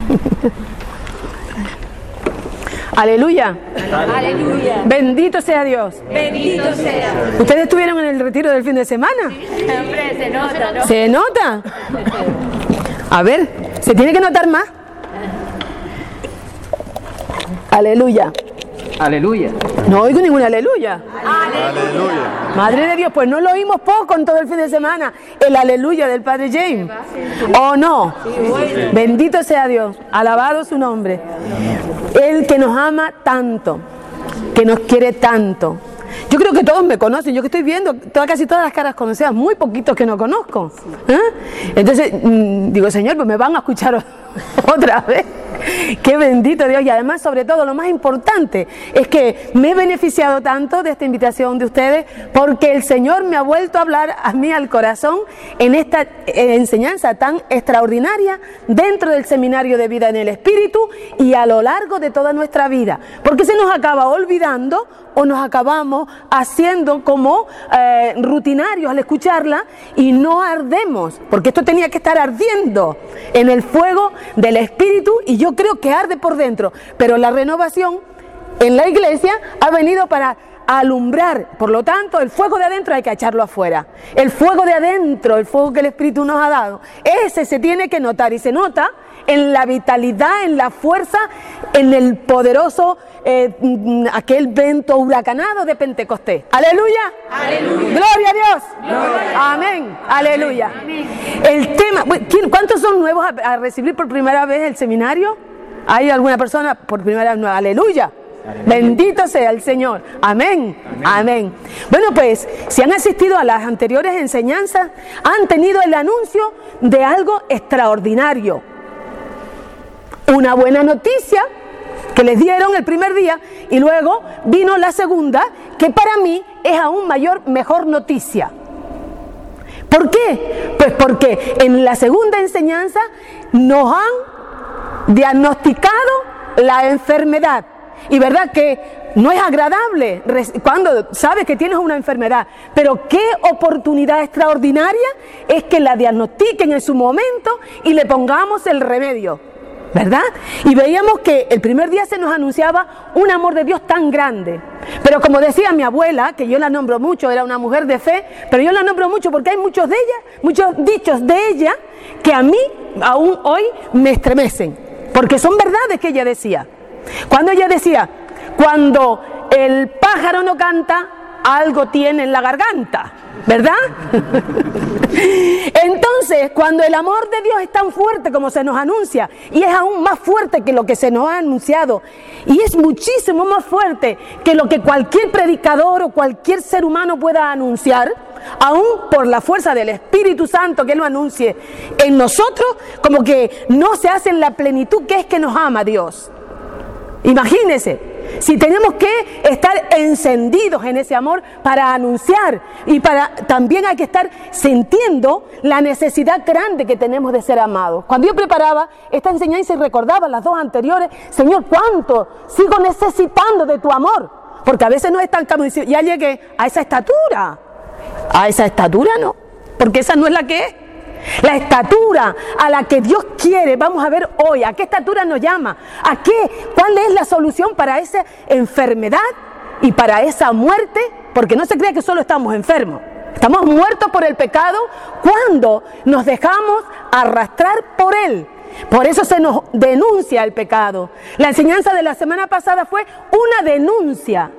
Aleluya. Aleluya. Bendito sea Dios. Bendito sea. ¿Ustedes estuvieron en el retiro del fin de semana? Hombre, se nota, ¿no? ¿Se nota? A ver, ¿se tiene que notar más? Aleluya. Aleluya. No oigo ninguna aleluya. Aleluya. Madre de Dios, pues no lo oímos poco en todo el fin de semana. El aleluya del Padre James. ¿O no? Bendito sea Dios. Alabado su nombre. El que nos ama tanto, que nos quiere tanto. Yo creo que todos me conocen. Yo que estoy viendo casi todas las caras conocidas, muy poquitos que no conozco. Entonces digo, Señor, pues me van a escuchar otra vez. Qué bendito Dios. Y además, sobre todo, lo más importante es que me he beneficiado tanto de esta invitación de ustedes, porque el Señor me ha vuelto a hablar a mí al corazón en esta enseñanza tan extraordinaria dentro del seminario de vida en el Espíritu y a lo largo de toda nuestra vida, porque se nos acaba olvidando o nos acabamos haciendo como rutinarios al escucharla y no ardemos, porque esto tenía que estar ardiendo en el fuego del Espíritu, y yo creo que arde por dentro, pero la renovación en la iglesia ha venido para alumbrar. Por lo tanto, el fuego de adentro hay que echarlo afuera. El fuego de adentro, el fuego que el Espíritu nos ha dado, ese se tiene que notar, y se nota en la vitalidad, en la fuerza, en el poderoso aquel vento huracanado de Pentecostés. ¡Aleluya! ¡Aleluya! ¡Gloria a Dios! ¡Gloria! ¡Amén! ¡Aleluya! Amén. El tema, ¿cuántos son nuevos a recibir por primera vez el seminario? ¿Hay alguna persona por primera vez nueva? ¡Aleluya! Bendito sea el Señor. Amén. Amén. Amén. Bueno, pues si han asistido a las anteriores enseñanzas, han tenido el anuncio de algo extraordinario. Una buena noticia que les dieron el primer día, y luego vino la segunda, que para mí es aún mejor noticia. ¿Por qué? Pues porque en la segunda enseñanza nos han diagnosticado la enfermedad. Y verdad que no es agradable cuando sabes que tienes una enfermedad, pero qué oportunidad extraordinaria es que la diagnostiquen en su momento y le pongamos el remedio, ¿verdad? Y veíamos que el primer día se nos anunciaba un amor de Dios tan grande. Pero como decía mi abuela, que yo la nombro mucho, era una mujer de fe, pero yo la nombro mucho porque hay muchos dichos de ella que a mí aún hoy me estremecen, porque son verdades que ella decía. Cuando ella decía, cuando el pájaro no canta, algo tiene en la garganta, ¿verdad? Entonces, cuando el amor de Dios es tan fuerte como se nos anuncia, y es aún más fuerte que lo que se nos ha anunciado, y es muchísimo más fuerte que lo que cualquier predicador o cualquier ser humano pueda anunciar, aún por la fuerza del Espíritu Santo que lo anuncie en nosotros, como que no se hace en la plenitud que es que nos ama Dios. Imagínense, si tenemos que estar encendidos en ese amor para anunciar, y también hay que estar sintiendo la necesidad grande que tenemos de ser amados. Cuando yo preparaba esta enseñanza y recordaba las dos anteriores, Señor, ¿cuánto sigo necesitando de tu amor? Porque a veces nos estancamos y decimos, ya llegué a esa estatura. A esa estatura no, porque esa no es la que es. La estatura a la que Dios quiere, vamos a ver hoy, ¿a qué estatura nos llama? ¿A qué? ¿Cuál es la solución para esa enfermedad y para esa muerte? Porque no se crea que solo estamos enfermos. Estamos muertos por el pecado cuando nos dejamos arrastrar por él. Por eso se nos denuncia el pecado. La enseñanza de la semana pasada fue una denuncia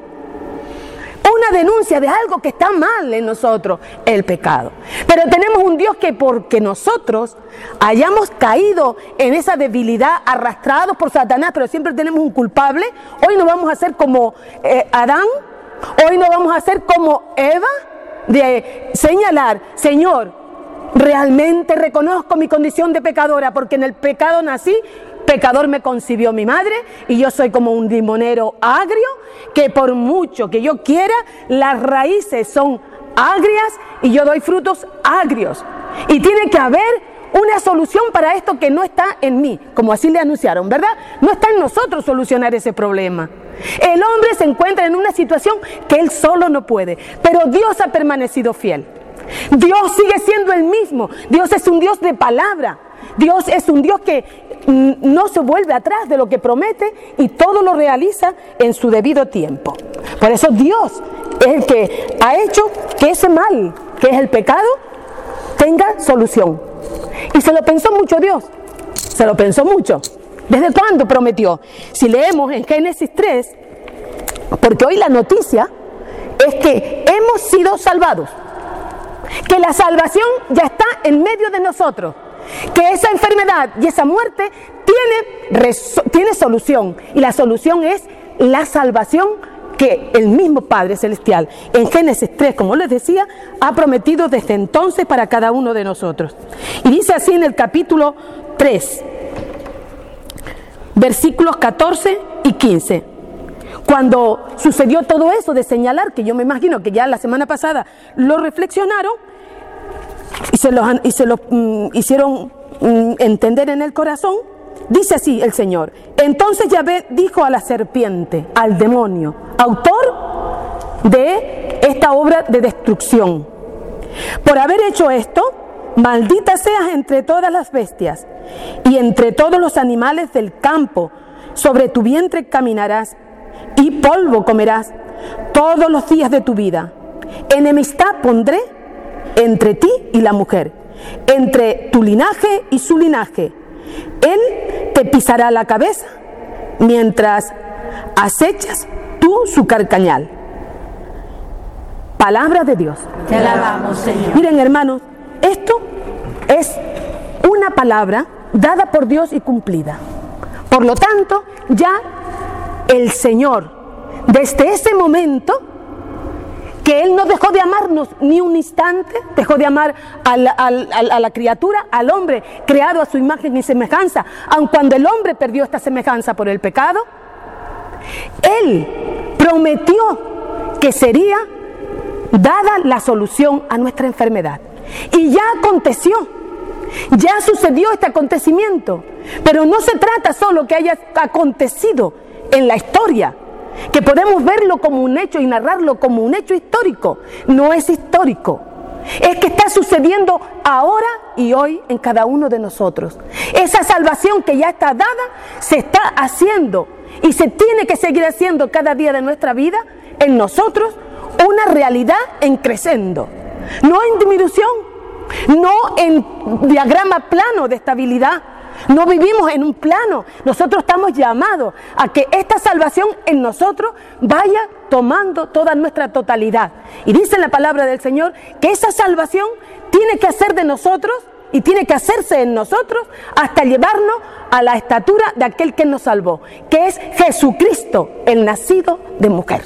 de algo que está mal en nosotros, el pecado. Pero tenemos un Dios que, porque nosotros hayamos caído en esa debilidad, arrastrados por Satanás, pero siempre tenemos un culpable, hoy no vamos a ser como Adán, hoy no vamos a ser como Eva, de señalar, Señor, realmente reconozco mi condición de pecadora, porque en el pecado nací, pecador me concibió mi madre, y yo soy como un limonero agrio, que por mucho que yo quiera, las raíces son agrias y yo doy frutos agrios. Y tiene que haber una solución para esto que no está en mí, como así le anunciaron, ¿verdad? No está en nosotros solucionar ese problema. El hombre se encuentra en una situación que él solo no puede, pero Dios ha permanecido fiel. Dios sigue siendo el mismo. Dios es un Dios de palabra. Dios es un Dios que no se vuelve atrás de lo que promete y todo lo realiza en su debido tiempo. Por eso Dios es el que ha hecho que ese mal, que es el pecado, tenga solución. Y se lo pensó mucho Dios, se lo pensó mucho. ¿Desde cuándo prometió? Si leemos en Génesis 3, porque hoy la noticia es que hemos sido salvados, que la salvación ya está en medio de nosotros, que esa enfermedad y esa muerte tiene solución, y la solución es la salvación que el mismo Padre Celestial en Génesis 3, como les decía, ha prometido desde entonces para cada uno de nosotros. Y dice así en el capítulo 3, versículos 14 y 15. Cuando sucedió todo eso de señalar, que yo me imagino que ya la semana pasada lo reflexionaron y se lo hicieron entender en el corazón, dice así el Señor: entonces Yahvé dijo a la serpiente, al demonio, autor de esta obra de destrucción: por haber hecho esto, maldita seas entre todas las bestias y entre todos los animales del campo, sobre tu vientre caminarás y polvo comerás todos los días de tu vida. Enemistad pondré entre ti y la mujer, entre tu linaje y su linaje. Él te pisará la cabeza mientras acechas tú su carcañal. Palabra de Dios. Te alabamos, Señor. Miren, hermanos, esto es una palabra dada por Dios y cumplida. Por lo tanto, ya el Señor, desde ese momento, que Él no dejó de amarnos ni un instante, dejó de amar a la criatura, al hombre creado a su imagen y semejanza, aun cuando el hombre perdió esta semejanza por el pecado, Él prometió que sería dada la solución a nuestra enfermedad. Y ya aconteció, ya sucedió este acontecimiento, pero no se trata solo que haya acontecido en la historia, que podemos verlo como un hecho y narrarlo como un hecho histórico. No es histórico, es que está sucediendo ahora y hoy en cada uno de nosotros. Esa salvación que ya está dada se está haciendo y se tiene que seguir haciendo cada día de nuestra vida en nosotros una realidad en crescendo, no en disminución, no en diagrama plano de estabilidad. No vivimos en un plano. Nosotros estamos llamados a que esta salvación en nosotros vaya tomando toda nuestra totalidad. Y dice la palabra del Señor que esa salvación tiene que hacer de nosotros y tiene que hacerse en nosotros hasta llevarnos a la estatura de aquel que nos salvó, que es Jesucristo, el nacido de mujer.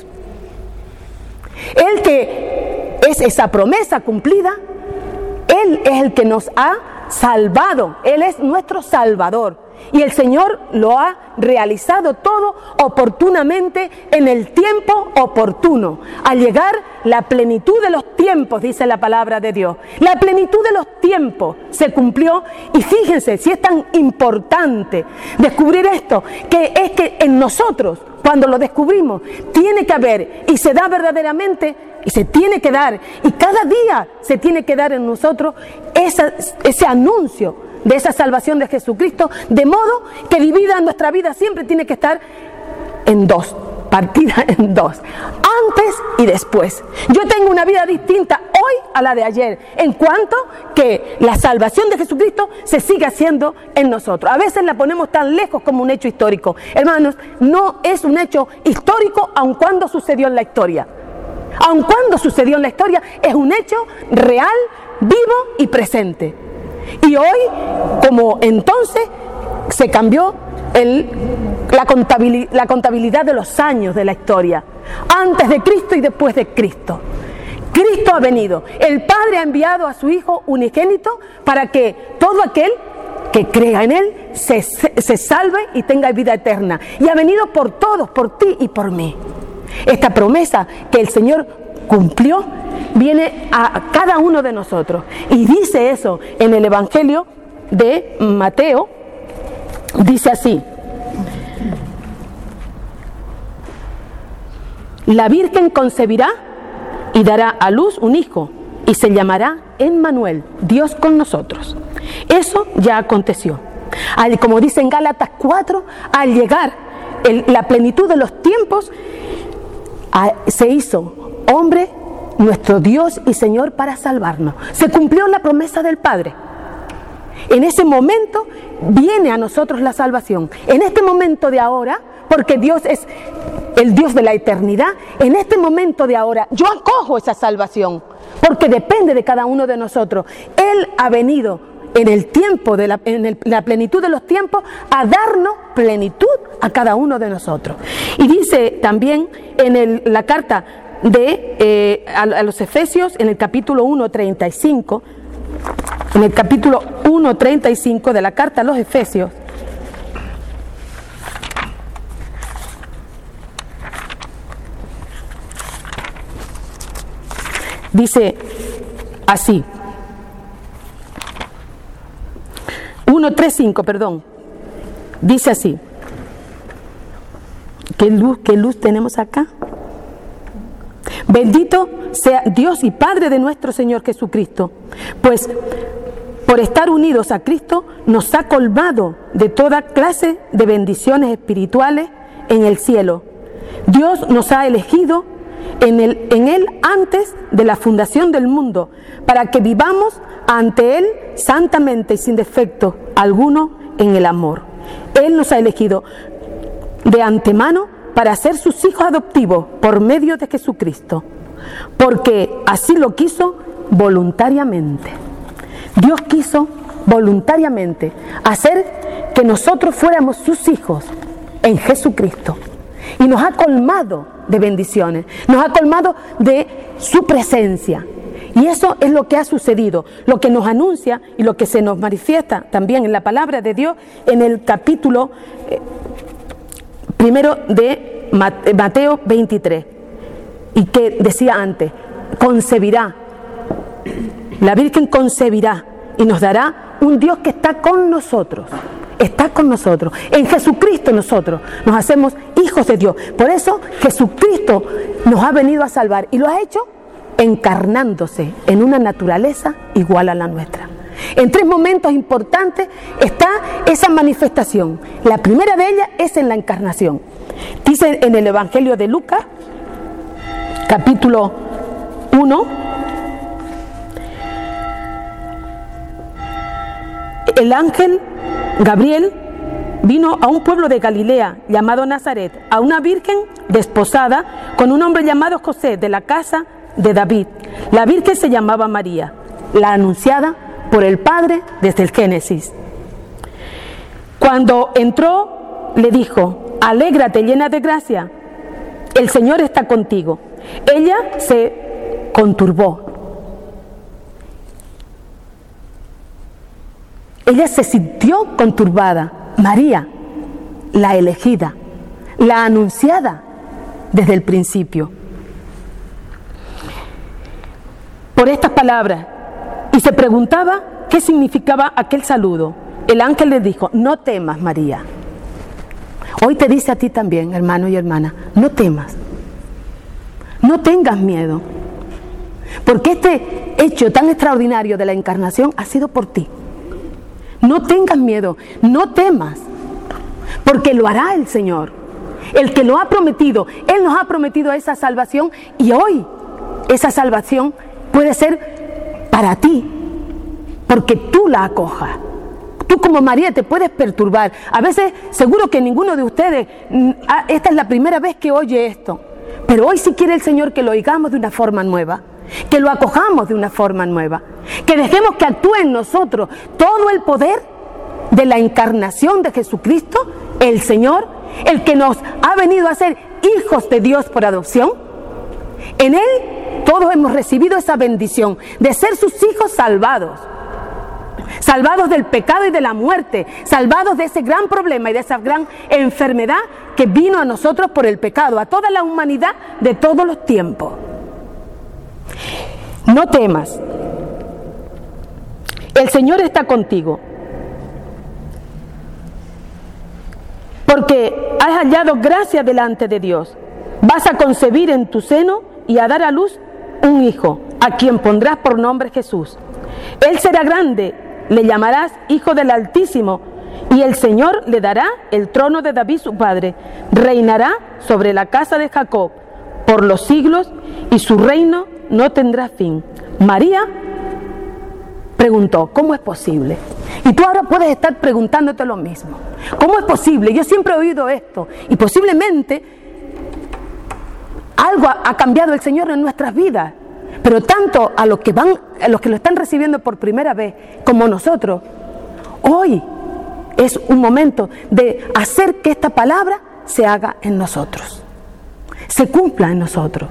Él que es esa promesa cumplida, Él es el que nos ha salvado, Él es nuestro Salvador, y el Señor lo ha realizado todo oportunamente en el tiempo oportuno. Al llegar la plenitud de los tiempos, dice la palabra de Dios, la plenitud de los tiempos se cumplió. Y fíjense si es tan importante descubrir esto, que es que en nosotros, cuando lo descubrimos, tiene que haber y se da verdaderamente y se tiene que dar, y cada día se tiene que dar en nosotros ese anuncio de esa salvación de Jesucristo, de modo que divida nuestra vida siempre tiene que estar en dos, partida en dos, antes y después. Yo tengo una vida distinta hoy a la de ayer, en cuanto que la salvación de Jesucristo se sigue haciendo en nosotros. A veces la ponemos tan lejos como un hecho histórico. Hermanos, no es un hecho histórico aun cuando sucedió en la historia. Aun cuando sucedió en la historia, es un hecho real, vivo y presente. Y hoy, como entonces, se cambió la contabilidad de los años de la historia, antes de Cristo y después de Cristo. Cristo ha venido, el Padre ha enviado a su Hijo unigénito para que todo aquel que crea en Él se salve y tenga vida eterna. Y ha venido por todos, por ti y por mí. Esta promesa que el Señor cumplió viene a cada uno de nosotros. Y dice eso en el Evangelio de Mateo. Dice así: la Virgen concebirá y dará a luz un hijo, y se llamará Emmanuel, Dios con nosotros. Eso ya aconteció. Como dice en Gálatas 4, al llegar la plenitud de los tiempos, se hizo hombre nuestro Dios y Señor para salvarnos. Se cumplió la promesa del Padre. En ese momento viene a nosotros la salvación. En este momento de ahora, porque Dios es el Dios de la eternidad, en este momento de ahora yo acojo esa salvación, porque depende de cada uno de nosotros. Él ha venido en el tiempo, la plenitud de los tiempos, a darnos plenitud a cada uno de nosotros. Y dice también en la carta a los Efesios, en el capítulo 1:35, en el capítulo 1:35 de la carta a los Efesios, dice así, 1:35, perdón, dice así. ¿Qué luz tenemos acá? Bendito sea Dios y Padre de nuestro Señor Jesucristo, pues por estar unidos a Cristo nos ha colmado de toda clase de bendiciones espirituales en el cielo. Dios nos ha elegido en Él antes de la fundación del mundo, para que vivamos ante Él santamente y sin defecto alguno en el amor. Él nos ha elegido de antemano para ser sus hijos adoptivos por medio de Jesucristo, porque así lo quiso voluntariamente. Dios quiso voluntariamente hacer que nosotros fuéramos sus hijos en Jesucristo, y nos ha colmado de bendiciones, nos ha colmado de su presencia. Y eso es lo que ha sucedido, lo que nos anuncia y lo que se nos manifiesta también en la palabra de Dios en el capítulo primero de Mateo 23, y que decía antes, concebirá, la Virgen concebirá y nos dará un Dios que está con nosotros. Está con nosotros. En Jesucristo nosotros nos hacemos hijos de Dios. Por eso Jesucristo nos ha venido a salvar, y lo ha hecho encarnándose en una naturaleza igual a la nuestra. En tres momentos importantes está esa manifestación. La primera de ellas es en la encarnación. Dice en el Evangelio de Lucas, capítulo 1, el ángel Gabriel vino a un pueblo de Galilea llamado Nazaret, a una virgen desposada con un hombre llamado José, de la casa de David. La virgen se llamaba María, la anunciada por el Padre desde el Génesis. Cuando entró, le dijo: alégrate, llena de gracia, el Señor está contigo. Ella se conturbó. Ella se sintió conturbada. María, la elegida, la anunciada desde el principio. Por estas palabras, y se preguntaba qué significaba aquel saludo. El ángel le dijo: no temas, María. Hoy te dice a ti también, hermano y hermana, no temas, no tengas miedo, porque este hecho tan extraordinario de la encarnación ha sido por ti. No tengas miedo, no temas, porque lo hará el Señor, el que lo ha prometido. Él nos ha prometido esa salvación, y hoy esa salvación puede ser para ti, porque tú la acojas. Tú como María te puedes perturbar. A veces seguro que ninguno de ustedes, esta es la primera vez que oye esto, pero hoy sí quiere el Señor que lo oigamos de una forma nueva, que lo acojamos de una forma nueva, que dejemos que actúe en nosotros todo el poder de la encarnación de Jesucristo, el Señor, el que nos ha venido a ser hijos de Dios por adopción. En Él todos hemos recibido esa bendición de ser sus hijos salvados, salvados del pecado y de la muerte, salvados de ese gran problema y de esa gran enfermedad que vino a nosotros por el pecado, a toda la humanidad de todos los tiempos. No temas, el Señor está contigo, porque has hallado gracia delante de Dios. Vas a concebir en tu seno y a dar a luz un hijo, a quien pondrás por nombre Jesús. Él será grande le llamarás Hijo del Altísimo, y el Señor le dará el trono de David su padre. Reinará sobre la casa de Jacob por los siglos, y su reino no tendrá fin. María preguntó, ¿cómo es posible? Y tú ahora puedes estar preguntándote lo mismo. ¿Cómo es posible? Yo siempre he oído esto, y posiblemente algo ha cambiado el Señor en nuestras vidas. Pero tanto a los que lo están recibiendo por primera vez como nosotros, hoy es un momento de hacer que esta palabra se haga en nosotros, se cumpla en nosotros.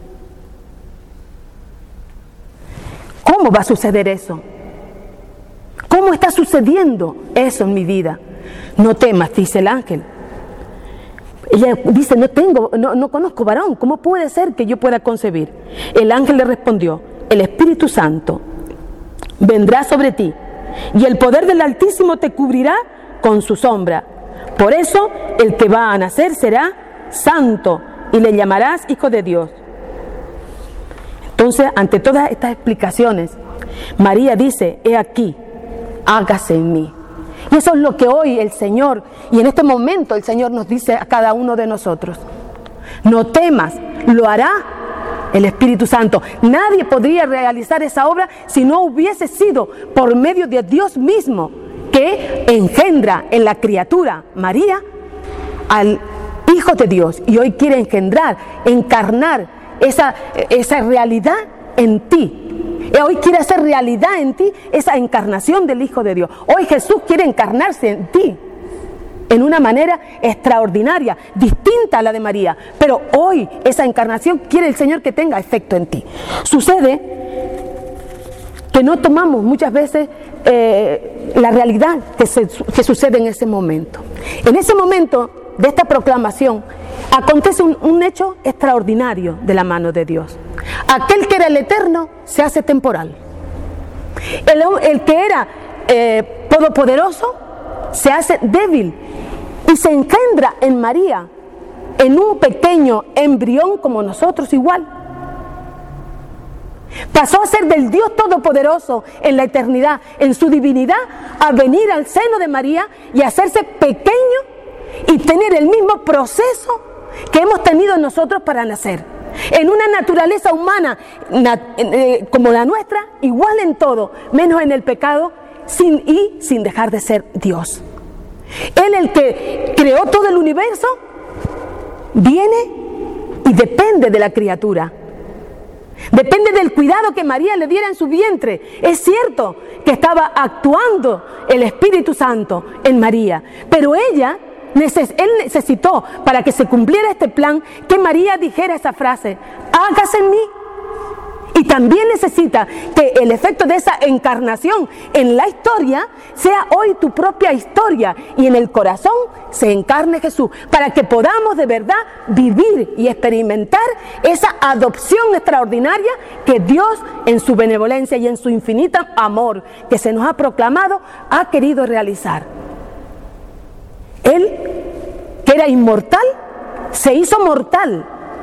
¿Cómo va a suceder eso? ¿Cómo está sucediendo eso en mi vida? No temas, dice el ángel. Ella dice, no conozco varón, ¿cómo puede ser que yo pueda concebir? El ángel le respondió, el Espíritu Santo vendrá sobre ti, y el poder del Altísimo te cubrirá con su sombra. Por eso el que va a nacer será santo, y le llamarás Hijo de Dios. Entonces, ante todas estas explicaciones, María dice, he aquí, hágase en mí. Y eso es lo que hoy el Señor, y en este momento el Señor nos dice a cada uno de nosotros. No temas, lo hará el Espíritu Santo. Nadie podría realizar esa obra si no hubiese sido por medio de Dios mismo, que engendra en la criatura María al Hijo de Dios, y hoy quiere encarnar esa realidad en ti. Hoy quiere hacer realidad en ti esa encarnación del Hijo de Dios. Hoy Jesús quiere encarnarse en ti en una manera extraordinaria, distinta a la de María. Pero hoy esa encarnación quiere el Señor que tenga efecto en ti. Sucede que no tomamos muchas veces la realidad que sucede en ese momento. En ese momento de esta proclamación acontece un hecho extraordinario de la mano de Dios. Aquel que era el eterno se hace temporal. El que era todopoderoso se hace débil y se engendra en María, en un pequeño embrión como nosotros igual. Pasó a ser del Dios todopoderoso en la eternidad, en su divinidad, a venir al seno de María y hacerse pequeño y tener el mismo proceso que hemos tenido nosotros para nacer. En una naturaleza humana como la nuestra, igual en todo, menos en el pecado, sin dejar de ser Dios. Él, el que creó todo el universo, viene y depende de la criatura. Depende del cuidado que María le diera en su vientre. Es cierto que estaba actuando el Espíritu Santo en María, pero él necesitó, para que se cumpliera este plan, que María dijera esa frase, hágase en mí. Y también necesita que el efecto de esa encarnación en la historia sea hoy tu propia historia, y en el corazón se encarne Jesús, para que podamos de verdad vivir y experimentar esa adopción extraordinaria que Dios, en su benevolencia y en su infinito amor que se nos ha proclamado, ha querido realizar. Él, que era inmortal, se hizo mortal.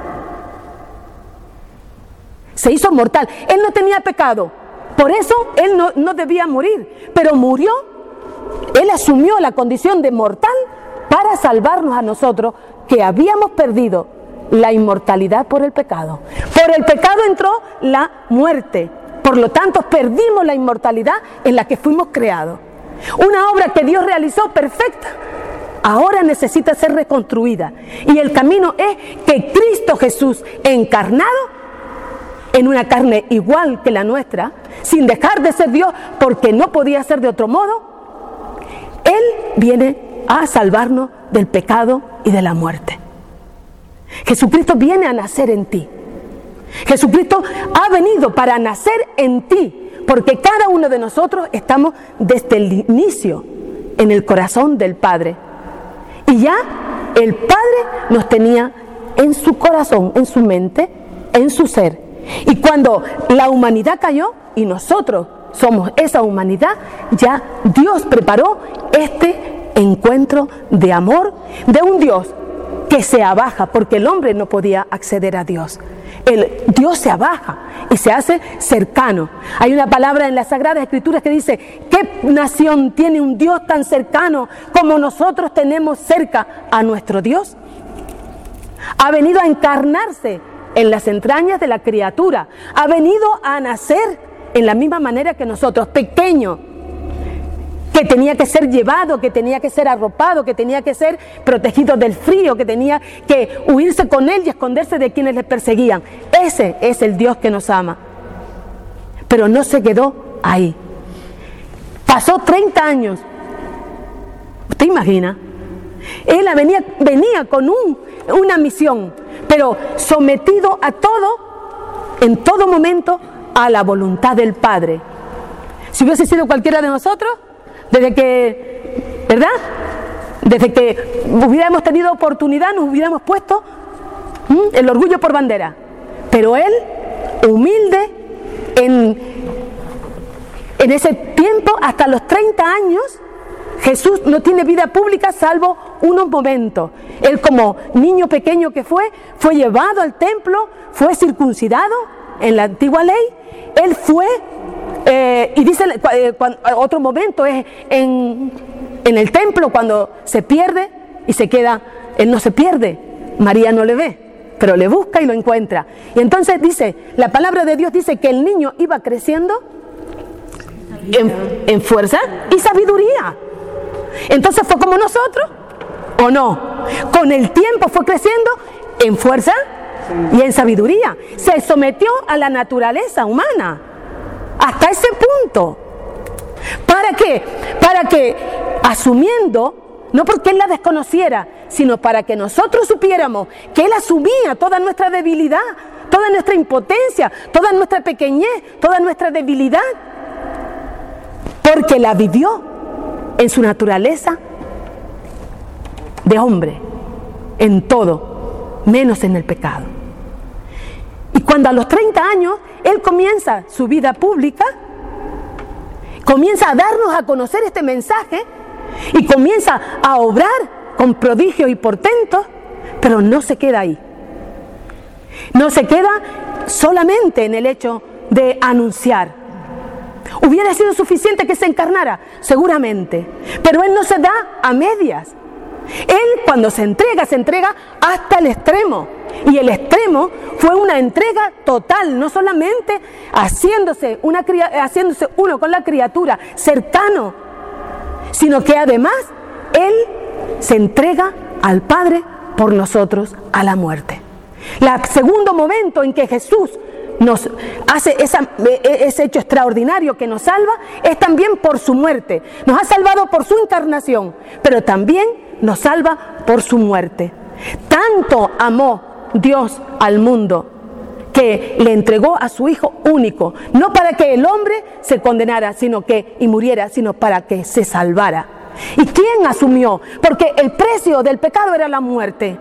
Se hizo mortal. Él no tenía pecado. Por eso él no debía morir. Pero murió. Él asumió la condición de mortal para salvarnos a nosotros, que habíamos perdido la inmortalidad por el pecado. Por el pecado entró la muerte. Por lo tanto, perdimos la inmortalidad en la que fuimos creados. Una obra que Dios realizó perfecta, ahora necesita ser reconstruida. Y el camino es que Cristo Jesús, encarnado en una carne igual que la nuestra, sin dejar de ser Dios, porque no podía ser de otro modo, Él viene a salvarnos del pecado y de la muerte. Jesucristo viene a nacer en ti. Jesucristo ha venido para nacer en ti, porque cada uno de nosotros estamos desde el inicio en el corazón del Padre. Y ya el Padre nos tenía en su corazón, en su mente, en su ser. Y cuando la humanidad cayó y nosotros somos esa humanidad, ya Dios preparó este encuentro de amor de un Dios que se abaja, porque el hombre no podía acceder a Dios. Dios se abaja y se hace cercano. Hay una palabra en las Sagradas Escrituras que dice: ¿qué nación tiene un Dios tan cercano como nosotros tenemos cerca a nuestro Dios? Ha venido a encarnarse en las entrañas de la criatura, ha venido a nacer en la misma manera que nosotros, pequeño, que tenía que ser llevado, que tenía que ser arropado, que tenía que ser protegido del frío, que tenía que huirse con él y esconderse de quienes le perseguían. Ese es el Dios que nos ama. Pero no se quedó ahí. Pasó 30 años. ¿Usted imagina? Él venía con una misión, pero sometido a todo, en todo momento, a la voluntad del Padre. Si hubiese sido cualquiera de nosotros, desde que hubiéramos tenido oportunidad, nos hubiéramos puesto el orgullo por bandera. Pero él, humilde, en ese tiempo, hasta los 30 años, Jesús no tiene vida pública salvo unos momentos. Él, como niño pequeño que fue llevado al templo, fue circuncidado en la antigua ley. Él fue, y dice, otro momento es en el templo, cuando se pierde y se queda. Él no se pierde, María no le ve, pero le busca y lo encuentra. Y entonces dice, la palabra de Dios dice que el niño iba creciendo en fuerza y sabiduría. Entonces fue como nosotros, ¿o no? Con el tiempo fue creciendo en fuerza y en sabiduría. Se sometió a la naturaleza humana hasta ese punto. ¿Para qué? Para que, asumiendo, no porque Él la desconociera, sino para que nosotros supiéramos que Él asumía toda nuestra debilidad, toda nuestra impotencia, toda nuestra pequeñez, toda nuestra debilidad, porque la vivió en su naturaleza de hombre, en todo, menos en el pecado. Y cuando a los 30 años Él comienza su vida pública, comienza a darnos a conocer este mensaje y comienza a obrar con prodigios y portentos, pero no se queda ahí. No se queda solamente en el hecho de anunciar. ¿Hubiera sido suficiente que se encarnara? Seguramente. Pero Él no se da a medias. Él, cuando se entrega hasta el extremo. Y el extremo fue una entrega total, no solamente haciéndose uno con la criatura, cercano, sino que además Él se entrega al Padre por nosotros a la muerte. El segundo momento en que Jesús nos hace ese hecho extraordinario que nos salva es también por su muerte. Nos ha salvado por su encarnación, pero también nos salva por su muerte. Tanto amó Dios al mundo que le entregó a su Hijo único, no para que el hombre se condenara y muriera, sino para que se salvara. ¿Y quién asumió? Porque el precio del pecado era la muerte.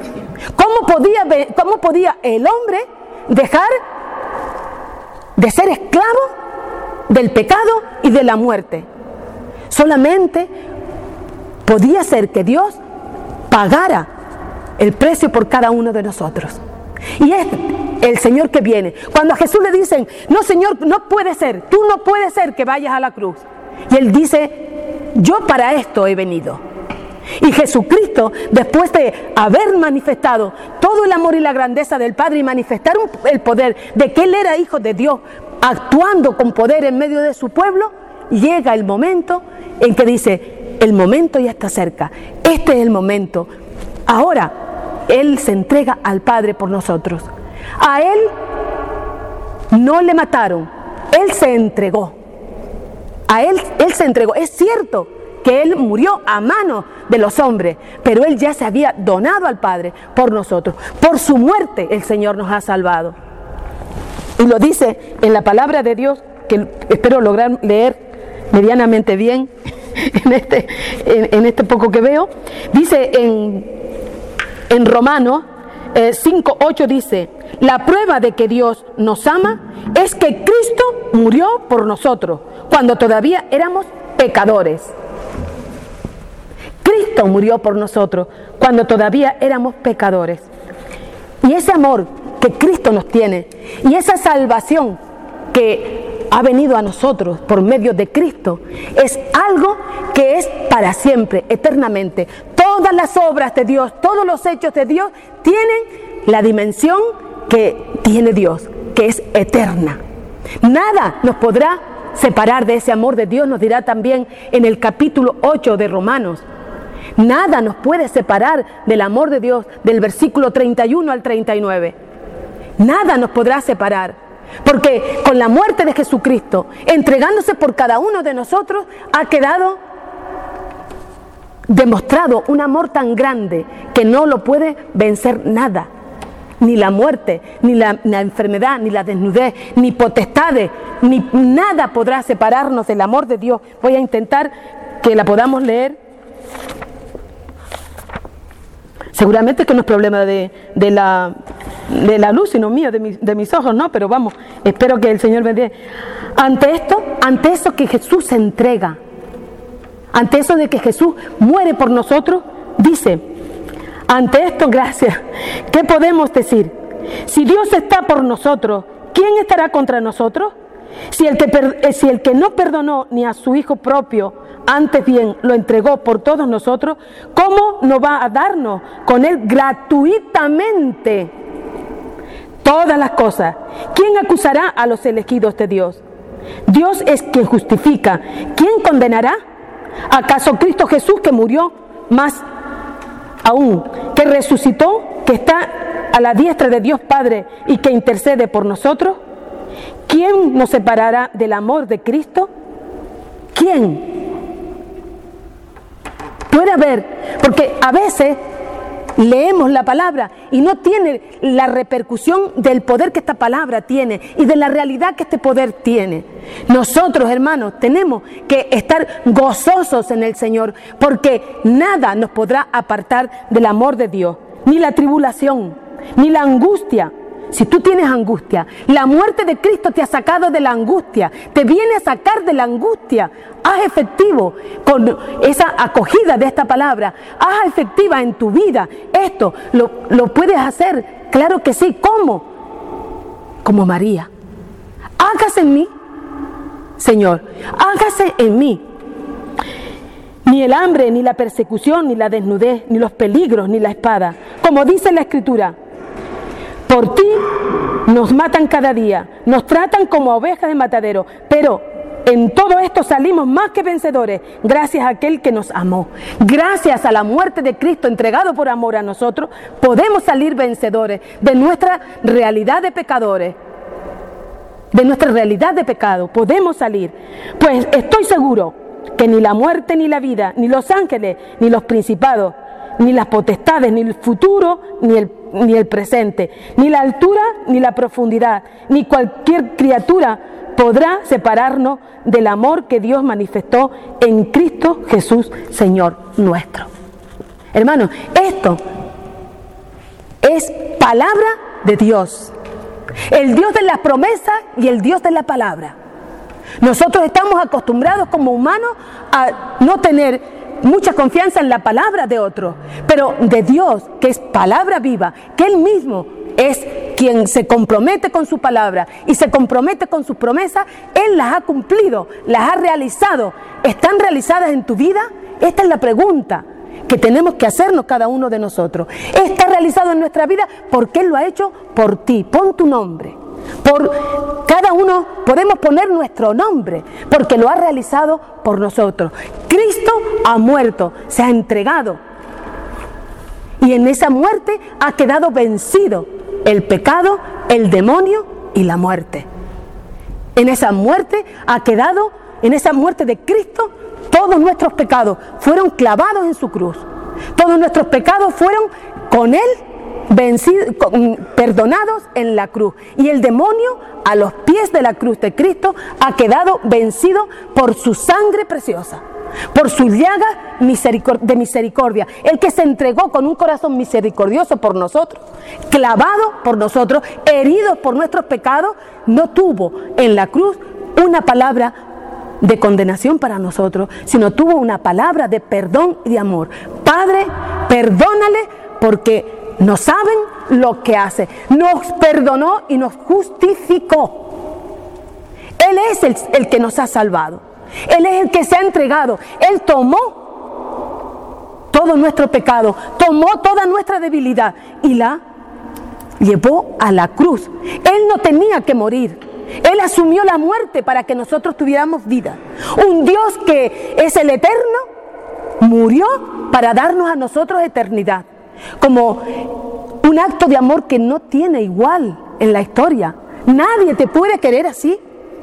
¿Cómo podía el hombre dejar de ser esclavo del pecado y de la muerte? Solamente podía ser que Dios pagara el precio por cada uno de nosotros. Y es el Señor que viene. Cuando a Jesús le dicen: no, Señor, no puede ser, tú no puedes ser que vayas a la cruz. Y Él dice: yo para esto he venido. Y Jesucristo, después de haber manifestado todo el amor y la grandeza del Padre y manifestar el poder de que Él era Hijo de Dios, actuando con poder en medio de su pueblo, llega el momento en que dice: el momento ya está cerca, este es el momento. Ahora Él se entrega al Padre por nosotros. A Él no le mataron, Él se entregó. A Él se entregó. Es cierto que Él murió a manos de los hombres, pero Él ya se había donado al Padre por nosotros. Por su muerte el Señor nos ha salvado. Y lo dice en la palabra de Dios, que espero lograr leer medianamente bien en este poco que veo. Dice en Romanos 5:8 dice: la prueba de que Dios nos ama es que Cristo murió por nosotros cuando todavía éramos pecadores. Cristo murió por nosotros cuando todavía éramos pecadores. Y ese amor que Cristo nos tiene y esa salvación que ha venido a nosotros por medio de Cristo es algo que es para siempre, eternamente. Todas las obras de Dios, todos los hechos de Dios tienen la dimensión que tiene Dios, que es eterna. Nada nos podrá separar de ese amor de Dios, nos dirá también en el capítulo 8 de Romanos. Nada nos puede separar del amor de Dios, del versículo 31 al 39. Nada nos podrá separar, porque con la muerte de Jesucristo, entregándose por cada uno de nosotros, ha quedado demostrado un amor tan grande que no lo puede vencer nada. Ni la muerte, ni la enfermedad, ni la desnudez, ni potestades, ni nada podrá separarnos del amor de Dios. Voy a intentar que la podamos leer. Seguramente que no es problema de la luz, sino mío, de mis ojos, ¿no? Pero vamos, espero que el Señor me dé. Ante eso que Jesús se entrega, ante eso de que Jesús muere por nosotros, dice, ante esto, gracias, ¿qué podemos decir? Si Dios está por nosotros, ¿quién estará contra nosotros? Si el que no perdonó ni a su Hijo propio, antes bien lo entregó por todos nosotros, ¿cómo no va a darnos con Él gratuitamente todas las cosas? ¿Quién acusará a los elegidos de Dios? Dios es quien justifica. ¿Quién condenará? ¿Acaso Cristo Jesús, que murió, más aún, que resucitó, que está a la diestra de Dios Padre y que intercede por nosotros? ¿Quién nos separará del amor de Cristo? ¿Quién? Puede haber, porque a veces leemos la palabra y no tiene la repercusión del poder que esta palabra tiene y de la realidad que este poder tiene. Nosotros, hermanos, tenemos que estar gozosos en el Señor, porque nada nos podrá apartar del amor de Dios, ni la tribulación, ni la angustia. Si tú tienes angustia, la muerte de Cristo te ha sacado de la angustia, te viene a sacar de la angustia. Haz efectivo con esa acogida de esta palabra, haz efectiva en tu vida. Esto lo puedes hacer, claro que sí. ¿Cómo? Como María. Hágase en mí, Señor, hágase en mí. Ni el hambre, ni la persecución, ni la desnudez, ni los peligros, ni la espada. Como dice la Escritura, por ti nos matan cada día, nos tratan como a ovejas de matadero, pero en todo esto salimos más que vencedores, gracias a aquel que nos amó. Gracias a la muerte de Cristo entregado por amor a nosotros, podemos salir vencedores de nuestra realidad de pecadores, de nuestra realidad de pecado, podemos salir. Pues estoy seguro que ni la muerte, ni la vida, ni los ángeles, ni los principados, ni las potestades, ni el futuro, ni el presente, ni la altura, ni la profundidad, ni cualquier criatura podrá separarnos del amor que Dios manifestó en Cristo Jesús, Señor nuestro. Hermanos, esto es palabra de Dios, el Dios de las promesas y el Dios de la palabra. Nosotros estamos acostumbrados como humanos a no tener mucha confianza en la palabra de otro, pero de Dios, que es palabra viva, que Él mismo es quien se compromete con su palabra y se compromete con sus promesas. Él las ha cumplido, las ha realizado. ¿Están realizadas en tu vida? Esta es la pregunta que tenemos que hacernos cada uno de nosotros. ¿Está realizado en nuestra vida? Porque Él lo ha hecho por ti. Pon tu nombre. Por cada uno podemos poner nuestro nombre, porque lo ha realizado por nosotros. Cristo ha muerto, se ha entregado, y en esa muerte ha quedado vencido el pecado, el demonio y la muerte. En esa muerte ha quedado, en esa muerte de Cristo, todos nuestros pecados fueron clavados en su cruz. Todos nuestros pecados fueron con Él vencidos, perdonados en la cruz, y el demonio a los pies de la cruz de Cristo ha quedado vencido por su sangre preciosa, por su llaga de misericordia. El que se entregó con un corazón misericordioso por nosotros, clavado por nosotros, herido por nuestros pecados, no tuvo en la cruz una palabra de condenación para nosotros, sino tuvo una palabra de perdón y de amor. Padre, perdónale porque no saben lo que hace. Nos perdonó y nos justificó. Él es el que nos ha salvado. Él es el que se ha entregado. Él tomó todo nuestro pecado, tomó toda nuestra debilidad y la llevó a la cruz. Él no tenía que morir. Él asumió la muerte para que nosotros tuviéramos vida. Un Dios que es el eterno murió para darnos a nosotros eternidad. Como un acto de amor que no tiene igual en la historia. Nadie te puede querer así.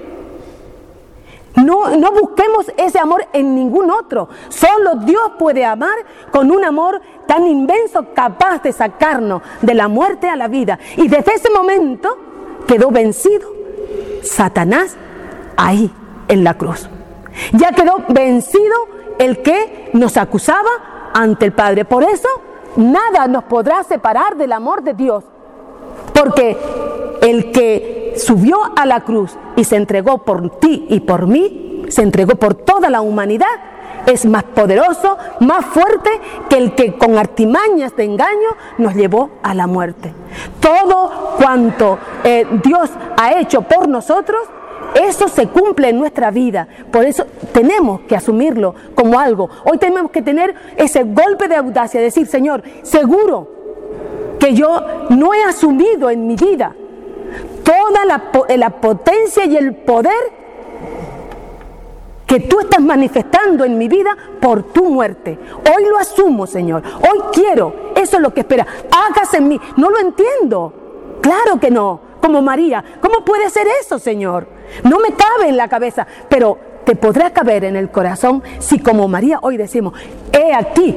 No busquemos ese amor en ningún otro. Solo Dios puede amar con un amor tan inmenso, capaz de sacarnos de la muerte a la vida. Y desde ese momento quedó vencido Satanás ahí en la cruz. Ya quedó vencido el que nos acusaba ante el Padre. Por eso nada nos podrá separar del amor de Dios. Porque el que subió a la cruz y se entregó por ti y por mí, se entregó por toda la humanidad, es más poderoso, más fuerte que el que con artimañas de engaño nos llevó a la muerte. Todo cuanto Dios ha hecho por nosotros, eso se cumple en nuestra vida. Por eso tenemos que asumirlo como algo. Hoy tenemos que tener ese golpe de audacia, decir: Señor, seguro que yo no he asumido en mi vida toda la potencia y el poder que tú estás manifestando en mi vida por tu muerte. Hoy lo asumo, Señor. Hoy quiero. Eso es lo que espera. Hágase en mí. No lo entiendo. Claro que no. Como María. ¿Cómo puede ser eso, Señor? No me cabe en la cabeza. Pero te podrá caber en el corazón si, como María, hoy decimos: he aquí,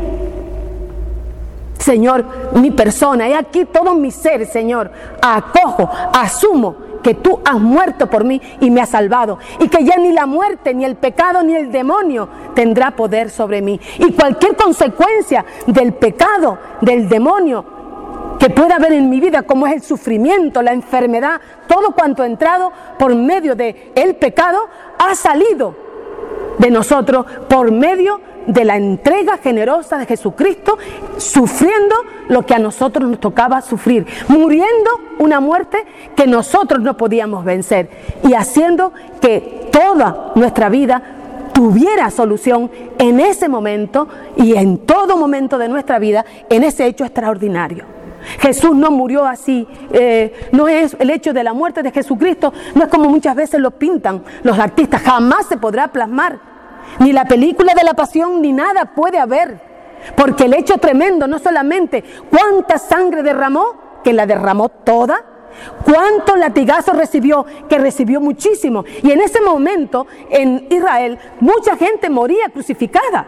Señor, mi persona, he aquí todo mi ser, Señor. Acojo, asumo que tú has muerto por mí y me has salvado, y que ya ni la muerte, ni el pecado, ni el demonio tendrá poder sobre mí. Y cualquier consecuencia del pecado, del demonio que pueda haber en mi vida, como es el sufrimiento, la enfermedad, todo cuanto ha entrado por medio de el pecado, ha salido de nosotros por medio de la entrega generosa de Jesucristo, sufriendo lo que a nosotros nos tocaba sufrir, muriendo una muerte que nosotros no podíamos vencer, y haciendo que toda nuestra vida tuviera solución en ese momento y en todo momento de nuestra vida, en ese hecho extraordinario. Jesús no murió así. No es el hecho de la muerte de Jesucristo, no es como muchas veces lo pintan los artistas. Jamás se podrá plasmar ni la película de la pasión, ni nada puede haber, porque el hecho tremendo no solamente cuánta sangre derramó, que la derramó toda, cuántos latigazos recibió, que recibió muchísimo, y en ese momento en Israel mucha gente moría crucificada.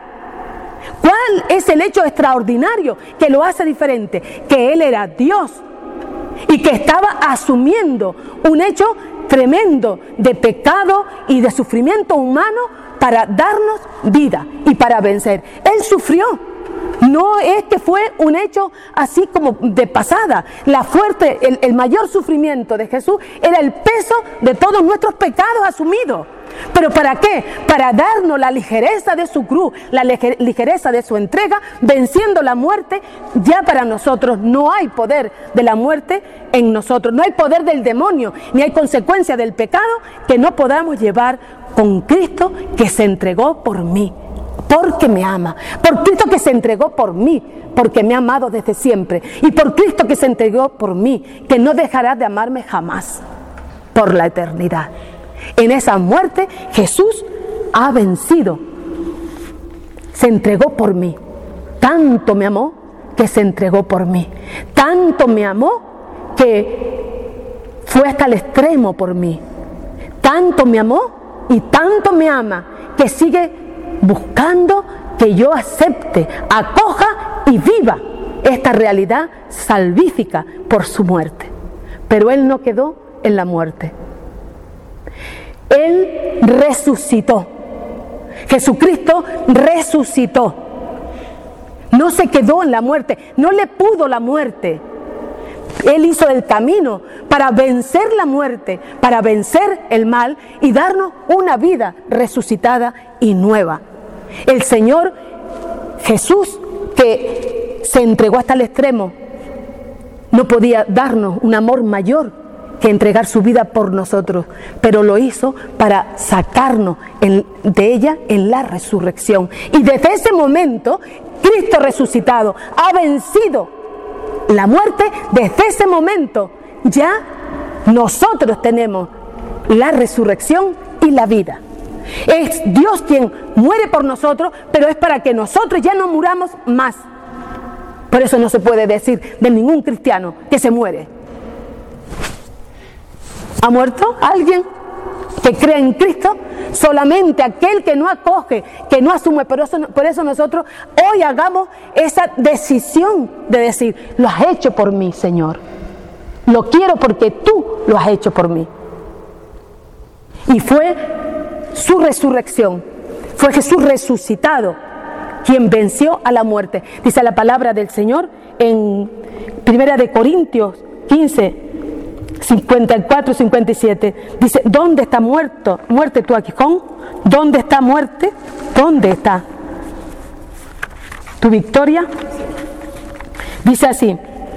¿Cuál es el hecho extraordinario que lo hace diferente? Que Él era Dios y que estaba asumiendo un hecho tremendo de pecado y de sufrimiento humano para darnos vida y para vencer. Él sufrió. No es que fue un hecho así como de pasada. El mayor sufrimiento de Jesús era el peso de todos nuestros pecados asumidos. ¿Pero para qué? Para darnos la ligereza de su cruz, la ligereza de su entrega, venciendo la muerte. Ya para nosotros no hay poder de la muerte en nosotros, no hay poder del demonio, ni hay consecuencia del pecado que no podamos llevar con Cristo, que se entregó por mí, porque me ama, por Cristo que se entregó por mí, porque me ha amado desde siempre, y por Cristo que se entregó por mí, que no dejará de amarme jamás, por la eternidad. En esa muerte Jesús ha vencido, se entregó por mí. Tanto me amó que se entregó por mí, tanto me amó que fue hasta el extremo por mí, tanto me amó y tanto me ama que sigue buscando que yo acepte, acoja y viva esta realidad salvífica por su muerte. Pero Él no quedó en la muerte. Él resucitó. Jesucristo resucitó. No se quedó en la muerte, no le pudo la muerte. Él hizo el camino para vencer la muerte, para vencer el mal y darnos una vida resucitada y nueva. El Señor Jesús, que se entregó hasta el extremo, no podía darnos un amor mayor que entregar su vida por nosotros, pero lo hizo para sacarnos de ella en la resurrección. Y desde ese momento, Cristo resucitado ha vencido la muerte. Desde ese momento ya nosotros tenemos la resurrección y la vida. Es Dios quien muere por nosotros, pero es para que nosotros ya no muramos más. Por eso no se puede decir de ningún cristiano que se muere. ¿Ha muerto alguien que cree en Cristo? Solamente aquel que no acoge, que no asume. Por eso nosotros hoy hagamos esa decisión de decir: lo has hecho por mí, Señor. Lo quiero porque tú lo has hecho por mí. Y fue su resurrección, fue Jesús resucitado quien venció a la muerte. Dice la palabra del Señor en 1 Corintios 15, 54 y 57. Dice: ¿dónde está muerte tu aguijón? ¿Dónde está muerte? ¿Dónde está tu victoria? Dice así,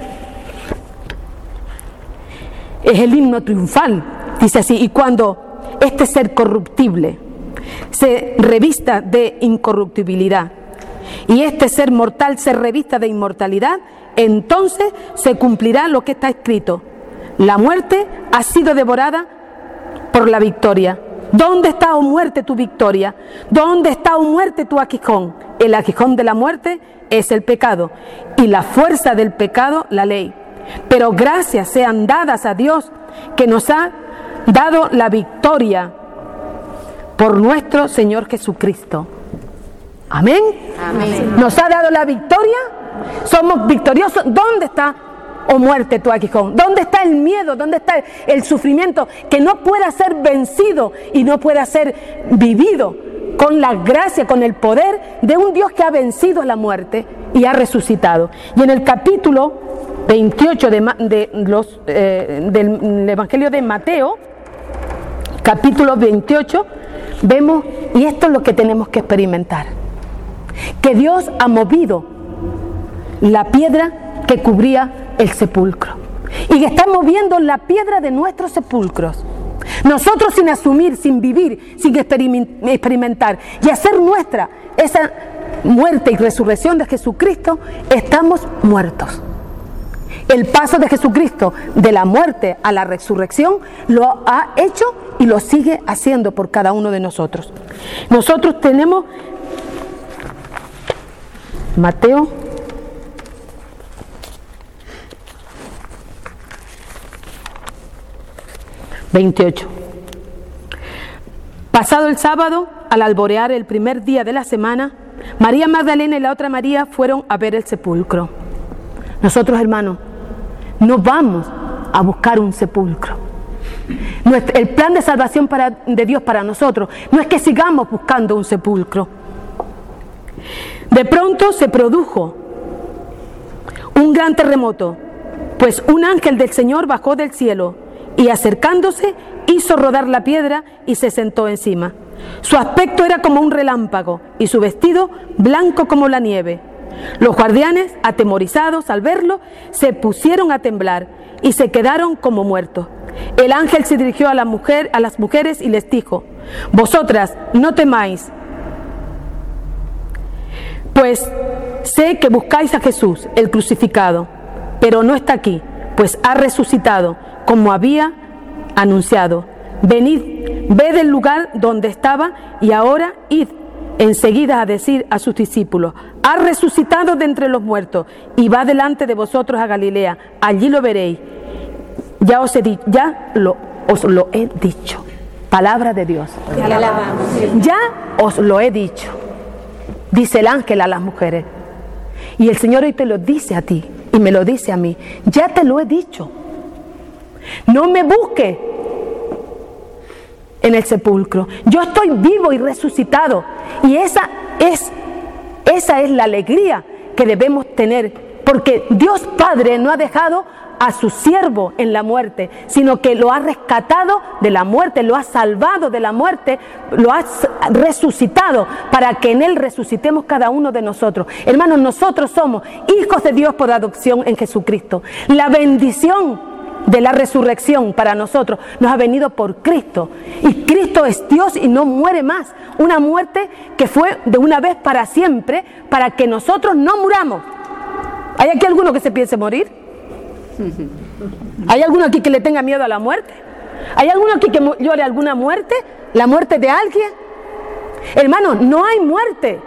es el himno triunfal. Dice así: y cuando este ser corruptible se revista de incorruptibilidad y este ser mortal se revista de inmortalidad, entonces se cumplirá lo que está escrito: la muerte ha sido devorada por la victoria. ¿Dónde está, oh muerte, tu victoria? ¿Dónde está, oh muerte, tu aguijón? El aguijón de la muerte es el pecado, y la fuerza del pecado, la ley. Pero gracias sean dadas a Dios, que nos ha dado la victoria por nuestro Señor Jesucristo. Amén. Amén. Nos ha dado la victoria, somos victoriosos. ¿Dónde está, oh muerte, tu aguijón? ¿Dónde está el miedo? ¿Dónde está el sufrimiento que no pueda ser vencido y no pueda ser vivido con la gracia, con el poder de un Dios que ha vencido la muerte y ha resucitado? Y en el capítulo 28 del Evangelio de Mateo, capítulo 28, vemos, y esto es lo que tenemos que experimentar, que Dios ha movido la piedra que cubría el sepulcro y que está moviendo la piedra de nuestros sepulcros. Nosotros, sin asumir, sin vivir, sin experimentar y hacer nuestra esa muerte y resurrección de Jesucristo, estamos muertos. El paso de Jesucristo de la muerte a la resurrección lo ha hecho y lo sigue haciendo por cada uno de nosotros. Nosotros tenemos Mateo 28. Pasado el sábado, al alborear el primer día de la semana, María Magdalena y la otra María fueron a ver el sepulcro. Nosotros, hermanos, no vamos a buscar un sepulcro. El plan de salvación de Dios para nosotros no es que sigamos buscando un sepulcro. De pronto se produjo un gran terremoto, pues un ángel del Señor bajó del cielo y, acercándose, hizo rodar la piedra y se sentó encima. Su aspecto era como un relámpago y su vestido blanco como la nieve. Los guardianes, atemorizados al verlo, se pusieron a temblar y se quedaron como muertos. El ángel se dirigió a las mujeres y les dijo: vosotras no temáis, pues sé que buscáis a Jesús, el crucificado, pero no está aquí, pues ha resucitado, como había anunciado. Venid, ved el lugar donde estaba y ahora id enseguida a decir a sus discípulos: ha resucitado de entre los muertos y va delante de vosotros a Galilea, allí lo veréis. Ya os lo he dicho. Palabra de Dios. Ya os lo he dicho, dice el ángel a las mujeres. Y el Señor hoy te lo dice a ti y me lo dice a mí. Ya te lo he dicho. No me busques en el sepulcro. Yo estoy vivo y resucitado. Y esa es la alegría que debemos tener, porque Dios Padre no ha dejado a su siervo en la muerte, sino que lo ha rescatado de la muerte, lo ha salvado de la muerte, lo ha resucitado para que en Él resucitemos cada uno de nosotros. Hermanos, nosotros somos hijos de Dios por adopción en Jesucristo. La bendición de la resurrección para nosotros nos ha venido por Cristo, y Cristo es Dios y no muere más, una muerte que fue de una vez para siempre, para que nosotros no muramos. ¿Hay aquí alguno que se piense morir? ¿Hay alguno aquí que le tenga miedo a la muerte? ¿Hay alguno aquí que llore alguna muerte? ¿La muerte de alguien? Hermanos, no hay muerte.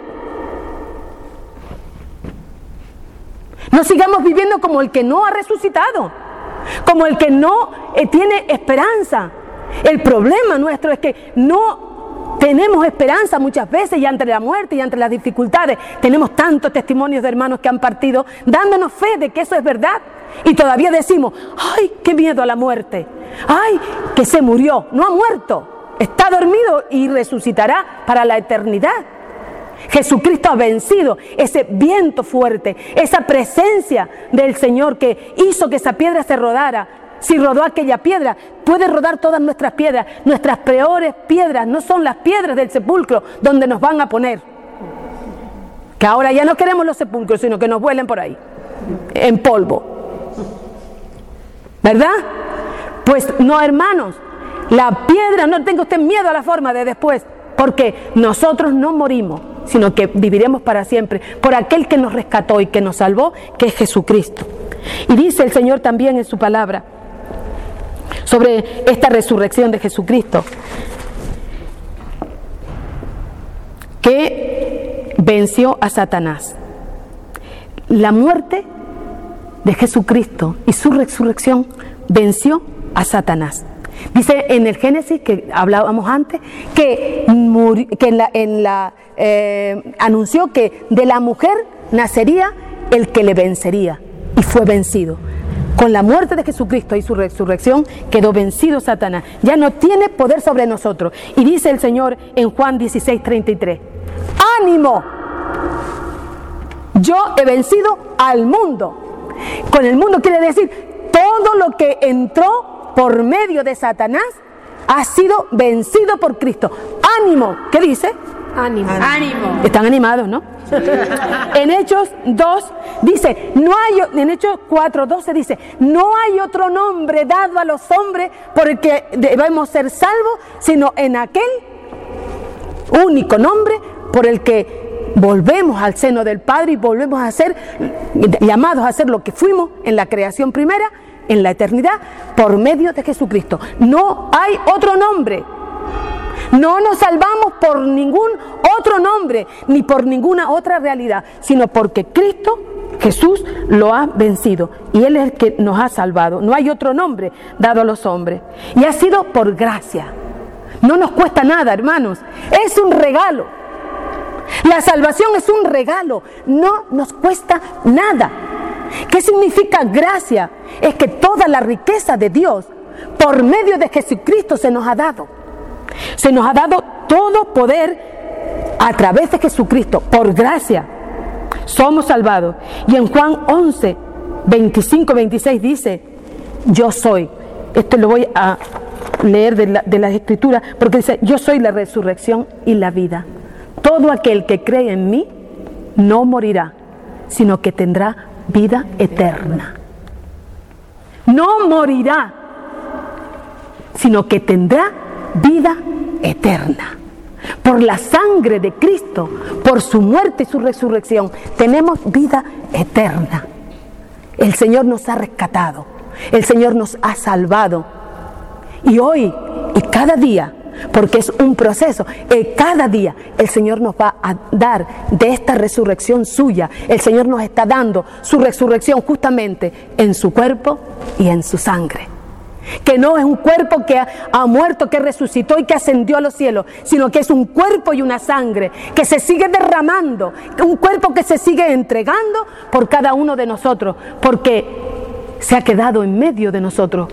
No sigamos viviendo como el que no ha resucitado, como el que no tiene esperanza. El problema nuestro es que no tenemos esperanza muchas veces, y ante la muerte y ante las dificultades tenemos tantos testimonios de hermanos que han partido dándonos fe de que eso es verdad, y todavía decimos: ¡ay, qué miedo a la muerte! ¡Ay, que se murió! No ha muerto, está dormido y resucitará para la eternidad. Jesucristo ha vencido ese viento fuerte, esa presencia del Señor que hizo que esa piedra se rodara. Si rodó aquella piedra, puede rodar todas nuestras piedras. Nuestras peores piedras no son las piedras del sepulcro donde nos van a poner. Que ahora ya no queremos los sepulcros, sino que nos vuelen por ahí, en polvo. ¿Verdad? Pues no, hermanos, la piedra, no tenga usted miedo a la forma de después, porque nosotros no morimos, sino que viviremos para siempre por aquel que nos rescató y que nos salvó, que es Jesucristo. Y dice el Señor también en su palabra sobre esta resurrección de Jesucristo, que venció a Satanás. La muerte de Jesucristo y su resurrección venció a Satanás. Dice en el Génesis, que hablábamos antes, que anunció que de la mujer nacería el que le vencería, y fue vencido. Con la muerte de Jesucristo y su resurrección quedó vencido Satanás. Ya no tiene poder sobre nosotros. Y dice el Señor en Juan 16:33: ¡ánimo! Yo he vencido al mundo. Con el mundo quiere decir todo lo que entró por medio de Satanás ha sido vencido por Cristo. ¡Ánimo! ¿Qué dice? Ánimo. Ánimo. Están animados, ¿no? En Hechos 2 dice, en Hechos 4:12 dice: no hay otro nombre dado a los hombres por el que debemos ser salvos, sino en aquel único nombre por el que volvemos al seno del Padre y volvemos a ser llamados a ser lo que fuimos en la creación primera, en la eternidad, por medio de Jesucristo. No hay otro nombre. No nos salvamos por ningún otro nombre, ni por ninguna otra realidad, sino porque Cristo, Jesús, lo ha vencido, y Él es el que nos ha salvado. No hay otro nombre dado a los hombres, y ha sido por gracia. No nos cuesta nada, hermanos, es un regalo. La salvación es un regalo, no nos cuesta nada. ¿Qué significa gracia? Es que toda la riqueza de Dios por medio de Jesucristo se nos ha dado. Se nos ha dado todo poder a través de Jesucristo, por gracia somos salvados. Y en Juan 11, 25-26 dice: yo soy, esto lo voy a leer de las Escrituras, porque dice: yo soy la resurrección y la vida. Todo aquel que cree en mí no morirá, sino que tendrá vida eterna. No morirá, sino que tendrá vida eterna. Por la sangre de Cristo, por su muerte y su resurrección, tenemos vida eterna. El Señor nos ha rescatado, el Señor nos ha salvado. Y hoy y cada día, porque es un proceso, cada día el Señor nos va a dar de esta resurrección suya. El Señor nos está dando su resurrección justamente en su cuerpo y en su sangre. Que no es un cuerpo que ha muerto, que resucitó y que ascendió a los cielos, sino que es un cuerpo y una sangre que se sigue derramando, un cuerpo que se sigue entregando por cada uno de nosotros, porque se ha quedado en medio de nosotros